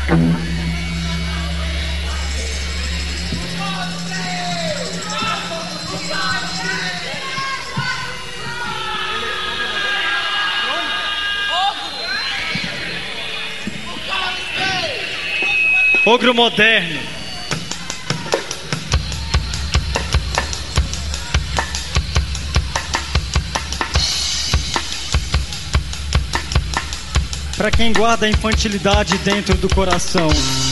Ogro moderno. Para quem guarda a infantilidade dentro do coração.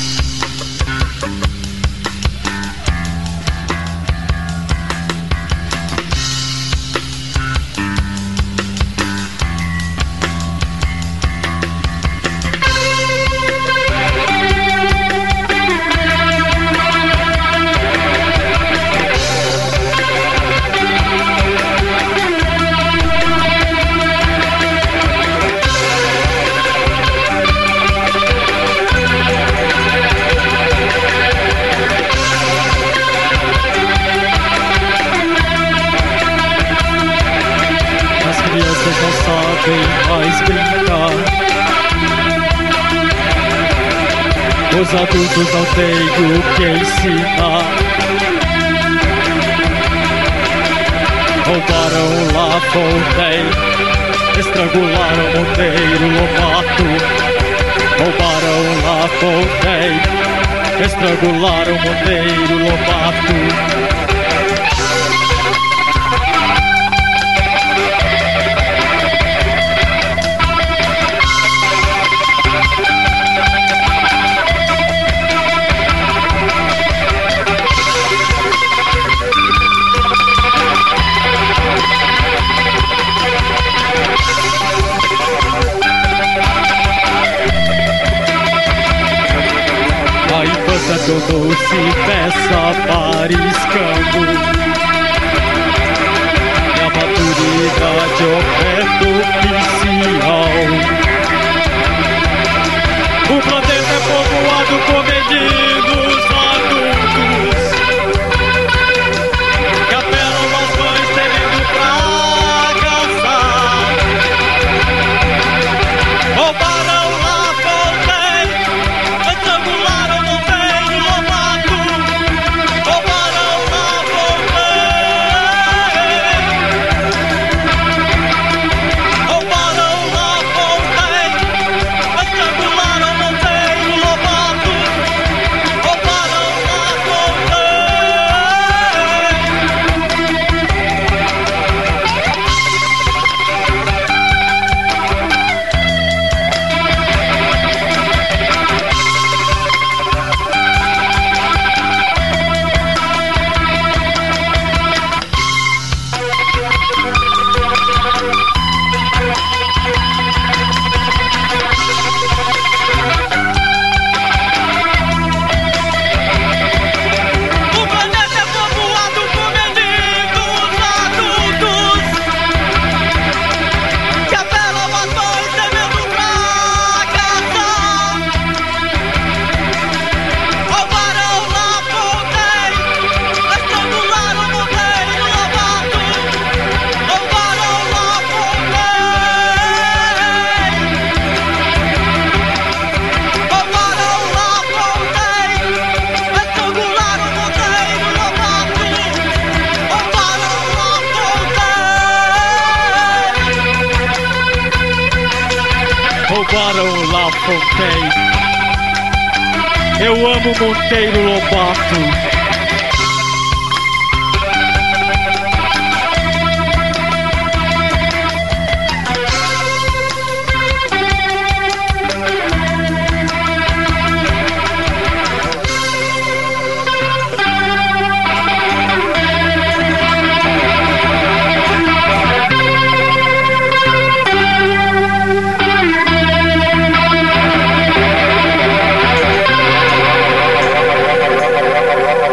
Mais brincar. Os adultos não têm o que ensinar. Roubaram lá Fontaine, estrangularam Monteiro Lobato. Roubaram lá Fontaine, estrangularam Monteiro Lobato. Tornou-se peça pariscando, e a maturidade oferta oficial. O planeta é povoado por meninos adultos que apelam aos mães temendo fracassar. Roubaram lá Fontaine, estrangularam Monteiro Lobato. Roubaram lá Fontaine, roubaram lá Fontaine, estrangularam Monteiro Lobato. Roubaram lá o planeta é povoado por meninos adultos que apelam às mães temendo fracassar. Roubaram lá Fontaine, estrangularam Monteiro Lobato. Roubaram lá Fontaine, roubaram lá Fontaine, estrangularam Monteiro Lobato. Roubaram lá Fontaine, roubaram lá Fontaine. Eu amo Monteiro Lobato.